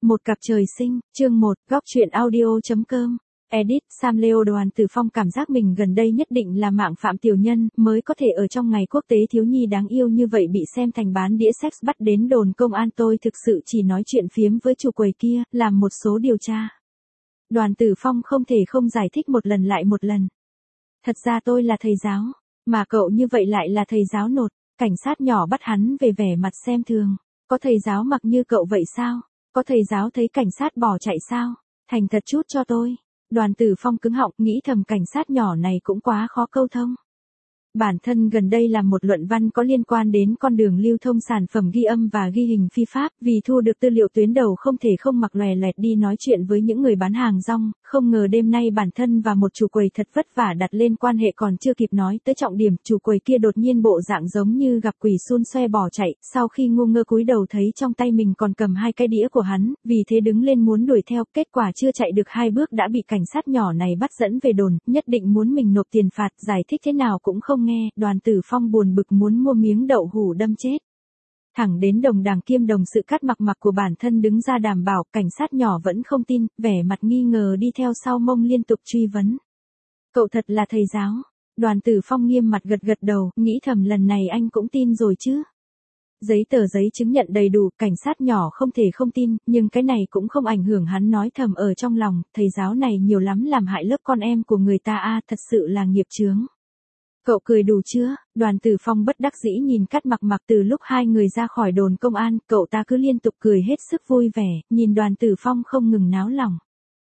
Một cặp trời sinh, chương 1, góc truyện audio.com. Edit, Sam Leo. Đoàn Tử Phong cảm giác mình gần đây nhất định là mạng phạm tiểu nhân, mới có thể ở trong ngày quốc tế thiếu nhi đáng yêu như vậy bị xem thành bán đĩa sex bắt đến đồn công an. Tôi thực sự chỉ nói chuyện phiếm với chủ quầy kia, làm một số điều tra. Đoàn Tử Phong không thể không giải thích một lần lại một lần. Thật ra tôi là thầy giáo, mà cậu như vậy lại là thầy giáo nột. Cảnh sát nhỏ bắt hắn về vẻ mặt xem thường. Có thầy giáo mặc như cậu vậy sao? Có thầy giáo thấy cảnh sát bỏ chạy sao? Thành thật chút cho tôi. Đoàn Tử Phong cứng họng, nghĩ thầm cảnh sát nhỏ này cũng quá khó câu thông. Bản thân gần đây làm một luận văn có liên quan đến con đường lưu thông sản phẩm ghi âm và ghi hình phi pháp, vì thu được tư liệu tuyến đầu không thể không mặc lòe loẹt đi nói chuyện với những người bán hàng rong, không ngờ đêm nay bản thân và một chủ quầy thật vất vả đặt lên quan hệ, còn chưa kịp nói tới trọng điểm, chủ quầy kia đột nhiên bộ dạng giống như gặp quỷ xun xoe bỏ chạy, sau khi ngu ngơ cúi đầu thấy trong tay mình còn cầm hai cái đĩa của hắn, vì thế đứng lên muốn đuổi theo, kết quả chưa chạy được 2 bước đã bị cảnh sát nhỏ này bắt dẫn về đồn, nhất định muốn mình nộp tiền phạt, giải thích thế nào cũng không nghe. Đoàn Tử Phong buồn bực muốn mua miếng đậu hũ đâm chết. Thẳng đến đồng đảng kiêm đồng sự Cát Mặc Mặc của bản thân đứng ra đảm bảo, cảnh sát nhỏ vẫn không tin, vẻ mặt nghi ngờ đi theo sau mông liên tục truy vấn. Cậu thật là thầy giáo. Đoàn Tử Phong nghiêm mặt gật gật đầu, nghĩ thầm lần này anh cũng tin rồi chứ. Giấy tờ giấy chứng nhận đầy đủ, cảnh sát nhỏ không thể không tin, nhưng cái này cũng không ảnh hưởng hắn nói thầm ở trong lòng, thầy giáo này nhiều lắm làm hại lớp con em của người ta a, thật sự là nghiệp chướng. Cậu cười đủ chưa? Đoàn Tử Phong bất đắc dĩ nhìn Cát Mặc Mặc. Từ lúc hai người ra khỏi đồn công an, cậu ta cứ liên tục cười hết sức vui vẻ, nhìn Đoàn Tử Phong không ngừng náo lòng.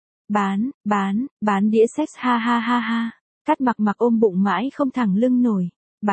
Bán đĩa sex, ha ha ha ha. Cát Mặc Mặc ôm bụng mãi không thẳng lưng nổi.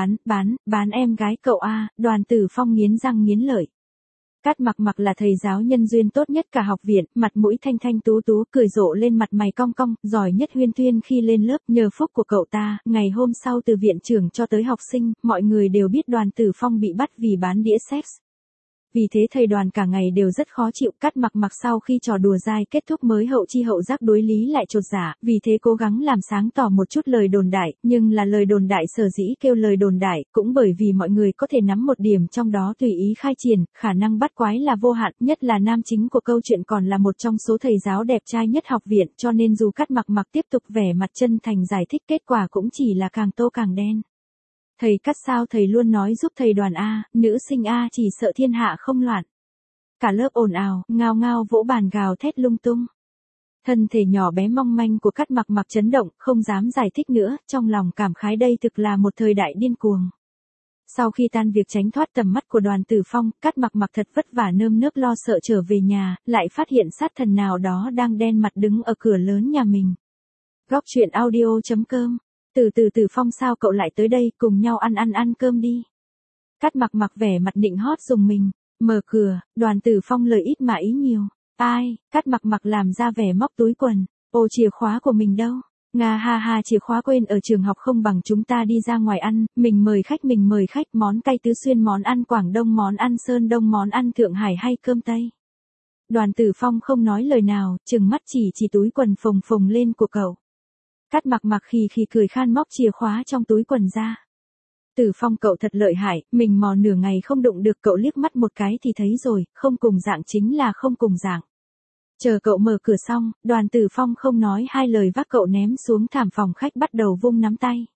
Bán em gái cậu a. Đoàn Tử Phong nghiến răng nghiến lợi. Cát Mặc Mặc là thầy giáo nhân duyên tốt nhất cả học viện, mặt mũi thanh thanh tú tú, cười rộ lên, mặt mày cong cong, giỏi nhất huyên thuyên khi lên lớp. Nhờ phúc của cậu ta, ngày hôm sau từ viện trưởng cho tới học sinh, mọi người đều biết Đoàn Tử Phong bị bắt vì bán đĩa sex. Vì thế thầy Đoàn cả ngày đều rất khó chịu. Cát Mặc Mặc sau khi trò đùa dai kết thúc mới hậu chi hậu giác đối lý lại chột dạ, vì thế cố gắng làm sáng tỏ một chút lời đồn đại, nhưng là lời đồn đại sở dĩ kêu lời đồn đại, cũng bởi vì mọi người có thể nắm một điểm trong đó tùy ý khai triển, khả năng bắt quái là vô hạn, nhất là nam chính của câu chuyện còn là một trong số thầy giáo đẹp trai nhất học viện, cho nên dù Cát Mặc Mặc tiếp tục vẻ mặt chân thành giải thích, kết quả cũng chỉ là càng tô càng đen. Thầy Cát sao thầy luôn nói giúp thầy Đoàn a, nữ sinh a chỉ sợ thiên hạ không loạn. Cả lớp ồn ào, ngao ngao vỗ bàn gào thét lung tung. Thân thể nhỏ bé mong manh của Cát Mặc Mặc chấn động, không dám giải thích nữa, trong lòng cảm khái đây thực là một thời đại điên cuồng. Sau khi tan việc tránh thoát tầm mắt của Đoàn Tử Phong, Cát Mặc Mặc thật vất vả nơm nớp lo sợ trở về nhà, lại phát hiện sát thần nào đó đang đen mặt đứng ở cửa lớn nhà mình. Góc truyện audio.com. Tử Phong sao cậu lại tới đây, cùng nhau ăn cơm đi. Cát Mặc Mặc vẻ mặt nịnh hót dùng mình, mở cửa. Đoàn Tử Phong lời ít mà ý nhiều. Ai? Cát Mặc Mặc làm ra vẻ móc túi quần. Ô, chìa khóa của mình đâu? Nga ha ha, chìa khóa quên ở trường học, không bằng chúng ta đi ra ngoài ăn, mình mời khách, món cay Tứ Xuyên, món ăn Quảng Đông, món ăn Sơn Đông, món ăn Thượng Hải hay cơm Tây. Đoàn Tử Phong không nói lời nào, trừng mắt chỉ túi quần phồng phồng lên của cậu. Cát Mặc Mặc khì cười khan móc chìa khóa trong túi quần ra. Tử Phong cậu thật lợi hại, mình mò nửa ngày không đụng được, cậu liếc mắt một cái thì thấy rồi, không cùng dạng chính là không cùng dạng. Chờ cậu mở cửa xong, Đoàn Tử Phong không nói hai lời vác cậu ném xuống thảm phòng khách, bắt đầu vung nắm tay.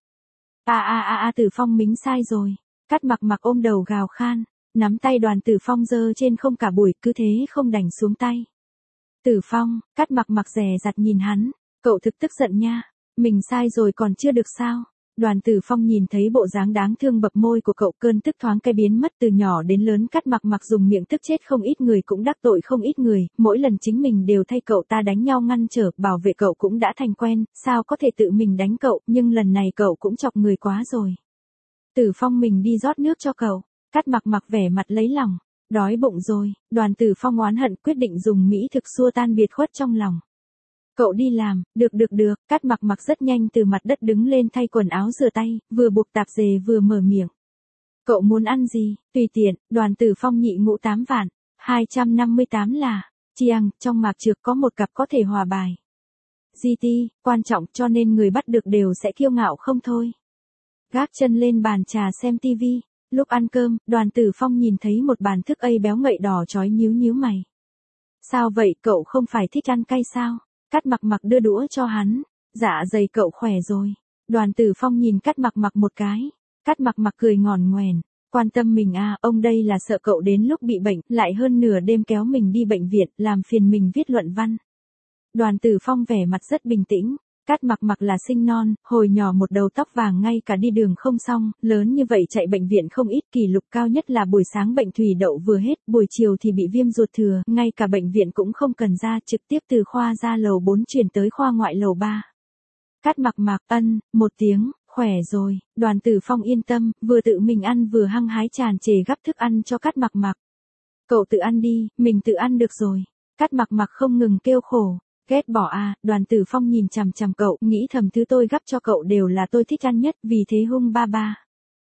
Tử Phong mình sai rồi. Cát Mặc Mặc ôm đầu gào khan, nắm tay Đoàn Tử Phong giơ trên không cả buổi, cứ thế không đành xuống tay. Tử Phong, Cát Mặc Mặc dè dặt nhìn hắn, cậu thực tức giận nha. Mình sai rồi còn chưa được sao? Đoàn Tử Phong nhìn thấy bộ dáng đáng thương bập môi của cậu, cơn tức thoáng cái biến mất. Từ nhỏ đến lớn Cát Mặc Mặc dùng miệng tức chết không ít người, cũng đắc tội không ít người, mỗi lần chính mình đều thay cậu ta đánh nhau ngăn trở, bảo vệ cậu cũng đã thành quen, sao có thể tự mình đánh cậu, nhưng lần này cậu cũng chọc người quá rồi. Tử Phong mình đi rót nước cho cậu. Cát Mặc Mặc vẻ mặt lấy lòng, đói bụng rồi. Đoàn Tử Phong oán hận quyết định dùng mỹ thực xua tan biệt khuất trong lòng. Cậu đi làm, được. Cát Mặc Mặc rất nhanh từ mặt đất đứng lên thay quần áo rửa tay, vừa buộc tạp dề vừa mở miệng. Cậu muốn ăn gì, tùy tiện. Đoàn Tử Phong nhị ngũ 8 vạn, 258 là, chiang, trong mạc trược có một cặp có thể hòa bài. GT, quan trọng cho nên người bắt được đều sẽ kiêu ngạo không thôi. Gác chân lên bàn trà xem tivi, lúc ăn cơm, Đoàn Tử Phong nhìn thấy một bàn thức Ây béo ngậy đỏ chói nhíu mày. Sao vậy, cậu không phải thích ăn cay sao? Cát Mặc Mặc đưa đũa cho hắn. Dạ dày cậu khỏe rồi. Đoàn Tử Phong nhìn Cát Mặc Mặc một cái. Cát Mặc Mặc cười ngòn ngoèn. Quan tâm mình à, ông đây là sợ cậu đến lúc bị bệnh, lại hơn nửa đêm kéo mình đi bệnh viện, làm phiền mình viết luận văn. Đoàn Tử Phong vẻ mặt rất bình tĩnh. Cát Mặc Mặc là sinh non, hồi nhỏ một đầu tóc vàng ngay cả đi đường không xong, lớn như vậy chạy bệnh viện không ít, kỷ lục cao nhất là buổi sáng bệnh thủy đậu vừa hết, buổi chiều thì bị viêm ruột thừa, ngay cả bệnh viện cũng không cần ra, trực tiếp từ khoa ra lầu 4 chuyển tới khoa ngoại lầu 3. Cát Mặc Mặc một tiếng, khỏe rồi. Đoàn Tử Phong yên tâm, vừa tự mình ăn vừa hăng hái tràn trề gắp thức ăn cho Cát Mặc Mặc. Cậu tự ăn đi, mình tự ăn được rồi. Cát Mặc Mặc không ngừng kêu khổ. Ghét bỏ à, Đoàn Tử Phong nhìn chằm chằm cậu, nghĩ thầm thứ tôi gắp cho cậu đều là tôi thích ăn nhất, vì thế hung ba ba.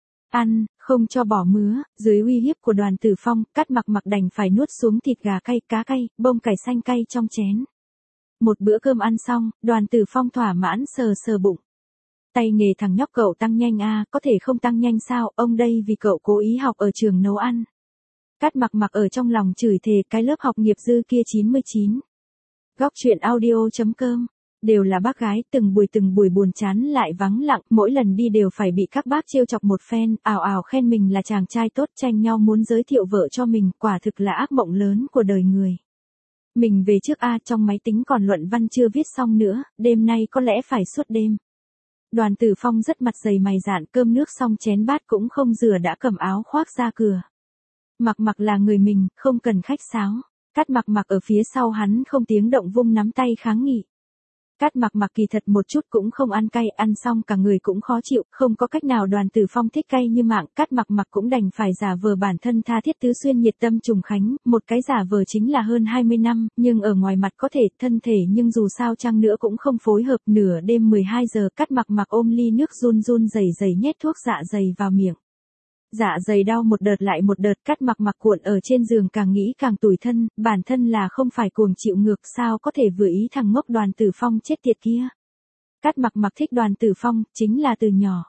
Ăn, không cho bỏ mứa, dưới uy hiếp của Đoàn Tử Phong, Cát Mặc Mặc đành phải nuốt xuống thịt gà cay, cá cay, bông cải xanh cay trong chén. Một bữa cơm ăn xong, Đoàn Tử Phong thỏa mãn sờ sờ bụng. Tay nghề thằng nhóc cậu tăng nhanh à, có thể không tăng nhanh sao, ông đây vì cậu cố ý học ở trường nấu ăn. Cát Mặc Mặc ở trong lòng chửi thề cái lớp học nghiệp dư kia 99. Góc truyện audio.com. Đều là bác gái, từng buổi buồn chán lại vắng lặng, mỗi lần đi đều phải bị các bác trêu chọc một phen, ào ào khen mình là chàng trai tốt, tranh nhau muốn giới thiệu vợ cho mình, quả thực là ác mộng lớn của đời người. Mình về trước a, trong máy tính còn luận văn chưa viết xong nữa, đêm nay có lẽ phải suốt đêm. Đoàn Tử Phong rất mặt dày mày dạn, cơm nước xong chén bát cũng không rửa đã cầm áo khoác ra cửa. Mặc Mặc là người mình, không cần khách sáo. Cát Mặc Mặc ở phía sau hắn không tiếng động vung nắm tay kháng nghị. Cát Mặc Mặc kỳ thật một chút cũng không ăn cay, ăn xong cả người cũng khó chịu, không có cách nào. Đoàn Tử Phong thích cay như mạng, Cát Mặc Mặc cũng đành phải giả vờ bản thân tha thiết tứ xuyên nhiệt tâm trùng khánh, một cái giả vờ chính là hơn 20 năm, nhưng ở ngoài mặt có thể thân thể nhưng dù sao chăng nữa cũng không phối hợp. Nửa đêm 12 giờ Cát Mặc Mặc ôm ly nước run run rẩy rẩy nhét thuốc dạ dày vào miệng. Dạ dày đau một đợt lại một đợt, Cát Mặc Mặc cuộn ở trên giường càng nghĩ càng tủi thân, bản thân là không phải cuồng chịu ngược sao có thể vừa ý thằng ngốc Đoàn Tử Phong chết tiệt kia. Cát Mặc Mặc thích Đoàn Tử Phong, chính là từ nhỏ.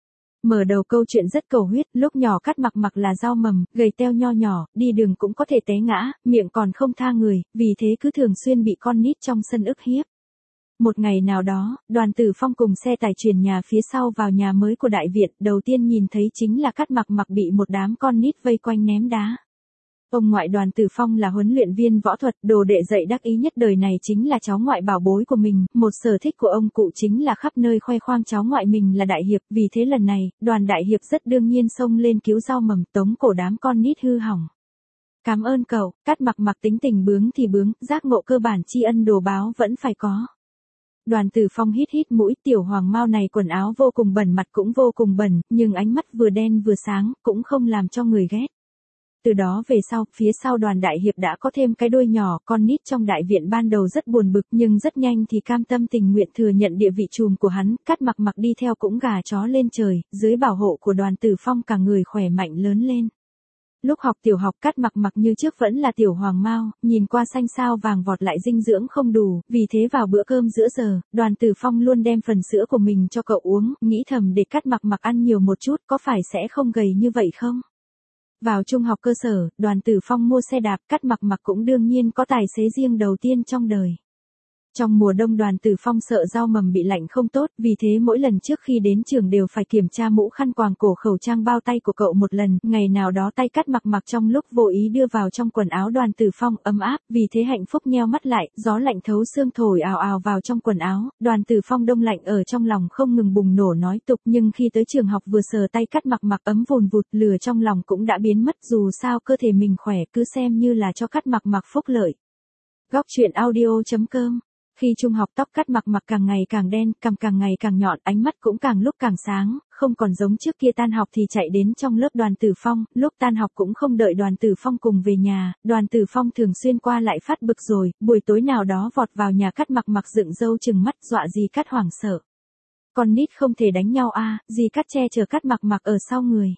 Mở đầu câu chuyện rất cầu huyết, lúc nhỏ Cát Mặc Mặc là rau mầm, gầy teo nho nhỏ, đi đường cũng có thể té ngã, miệng còn không tha người, vì thế cứ thường xuyên bị con nít trong sân ức hiếp. Một ngày nào đó, Đoàn Tử Phong cùng xe tải chuyển nhà phía sau vào nhà mới của đại viện, đầu tiên nhìn thấy chính là Cát Mặc Mặc bị một đám con nít vây quanh ném đá. Ông ngoại Đoàn Tử Phong là huấn luyện viên võ thuật, đồ đệ dạy đắc ý nhất đời này chính là cháu ngoại bảo bối của mình, một sở thích của ông cụ chính là khắp nơi khoe khoang cháu ngoại mình là đại hiệp, vì thế lần này, Đoàn đại hiệp rất đương nhiên xông lên cứu rau mầm, tống cổ đám con nít hư hỏng. Cảm ơn cậu. Cát Mặc Mặc tính tình bướng thì bướng, giác ngộ cơ bản tri ân đồ báo vẫn phải có. Đoàn Tử Phong hít hít mũi, tiểu hoàng mao này quần áo vô cùng bẩn, mặt cũng vô cùng bẩn, nhưng ánh mắt vừa đen vừa sáng, cũng không làm cho người ghét. Từ đó về sau, phía sau Đoàn đại hiệp đã có thêm cái đuôi nhỏ, con nít trong đại viện ban đầu rất buồn bực nhưng rất nhanh thì cam tâm tình nguyện thừa nhận địa vị trùm của hắn, Cát Mặc Mặc đi theo cũng gà chó lên trời, dưới bảo hộ của Đoàn Tử Phong cả người khỏe mạnh lớn lên. Lúc học tiểu học Cát Mặc Mặc như trước vẫn là tiểu hoàng mao, nhìn qua xanh xao vàng vọt lại dinh dưỡng không đủ, vì thế vào bữa cơm giữa giờ, Đoàn Tử Phong luôn đem phần sữa của mình cho cậu uống, nghĩ thầm để Cát Mặc Mặc ăn nhiều một chút có phải sẽ không gầy như vậy không? Vào trung học cơ sở, Đoàn Tử Phong mua xe đạp, Cát Mặc Mặc cũng đương nhiên có tài xế riêng đầu tiên trong đời. Trong mùa đông Đoàn Tử Phong sợ rau mầm bị lạnh không tốt, vì thế mỗi lần trước khi đến trường đều phải kiểm tra mũ khăn quàng cổ khẩu trang bao tay của cậu một lần, ngày nào đó tay Cát Mặc Mặc trong lúc vô ý đưa vào trong quần áo Đoàn Tử Phong, ấm áp, vì thế hạnh phúc nheo mắt lại, gió lạnh thấu xương thổi ào ào vào trong quần áo, Đoàn Tử Phong đông lạnh ở trong lòng không ngừng bùng nổ nói tục, nhưng khi tới trường học vừa sờ tay Cát Mặc Mặc ấm vùn vụt, lửa trong lòng cũng đã biến mất, dù sao cơ thể mình khỏe cứ xem như là cho Cát Mặc Mặc phúc lợi. Góc truyện audio.com. Khi trung học tóc Cát Mặc Mặc càng ngày càng đen, cằm càng ngày càng nhọn, ánh mắt cũng càng lúc càng sáng, không còn giống trước kia tan học thì chạy đến trong lớp Đoàn Tử Phong, lúc tan học cũng không đợi Đoàn Tử Phong cùng về nhà, Đoàn Tử Phong thường xuyên qua lại phát bực rồi, buổi tối nào đó vọt vào nhà Cát Mặc Mặc dựng râu chừng mắt dọa dì Cát hoảng sợ. Con nít không thể đánh nhau à, dì Cát che chở Cát Mặc Mặc ở sau người.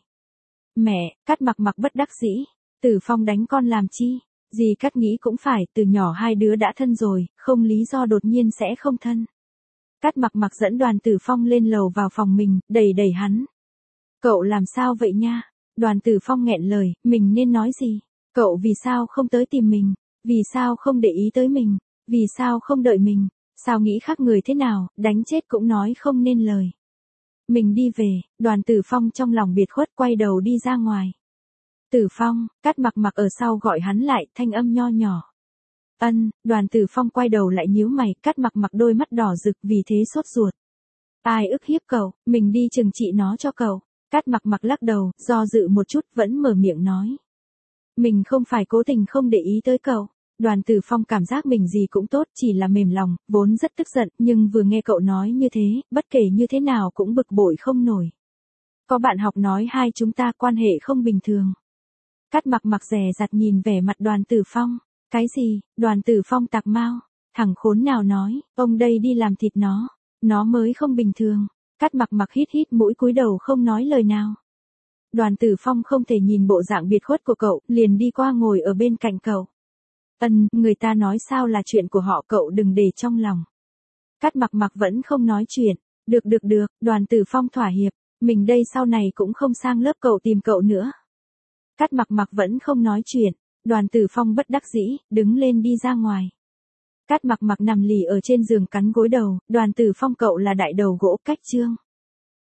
Mẹ, Cát Mặc Mặc bất đắc dĩ, Tử Phong đánh con làm chi? Dì Cát nghĩ cũng phải, từ nhỏ hai đứa đã thân rồi, không lý do đột nhiên sẽ không thân. Cát Mặc Mặc dẫn Đoàn Tử Phong lên lầu vào phòng mình, đẩy đẩy hắn. Cậu làm sao vậy nha? Đoàn Tử Phong nghẹn lời, mình nên nói gì? Cậu vì sao không tới tìm mình? Vì sao không để ý tới mình? Vì sao không đợi mình? Sao nghĩ khác người thế nào, đánh chết cũng nói không nên lời. Mình đi về, Đoàn Tử Phong trong lòng biệt khuất quay đầu đi ra ngoài. Tử Phong, Cát Mặc Mặc ở sau gọi hắn lại, thanh âm nho nhỏ. Đoàn Tử Phong quay đầu lại nhíu mày, Cát Mặc Mặc đôi mắt đỏ rực vì thế sốt ruột. Ai ức hiếp cậu, mình đi trừng trị nó cho cậu. Cát Mặc Mặc lắc đầu, do dự một chút vẫn mở miệng nói. Mình không phải cố tình không để ý tới cậu. Đoàn Tử Phong cảm giác mình gì cũng tốt, chỉ là mềm lòng, vốn rất tức giận, nhưng vừa nghe cậu nói như thế, bất kể như thế nào cũng bực bội không nổi. Có bạn học nói hai chúng ta quan hệ không bình thường. Cát Mặc Mặc dè dặt nhìn vẻ mặt Đoàn Tử Phong. Cái gì? Đoàn Tử Phong tạc mau. Thằng khốn nào nói, ông đây đi làm thịt nó mới không bình thường. Cát Mặc Mặc hít hít mũi cúi đầu không nói lời nào. Đoàn Tử Phong không thể nhìn bộ dạng biệt khuất của cậu, liền đi qua ngồi ở bên cạnh cậu. Người ta nói sao là chuyện của họ, cậu đừng để trong lòng. Cát Mặc Mặc vẫn không nói chuyện. Được, Đoàn Tử Phong thỏa hiệp. Mình đây sau này cũng không sang lớp cậu tìm cậu nữa. Cát Mặc Mặc vẫn không nói chuyện. Đoàn Tử Phong bất đắc dĩ, đứng lên đi ra ngoài. Cát Mặc Mặc nằm lì ở trên giường cắn gối đầu, Đoàn Tử Phong cậu là đại đầu gỗ cách chương.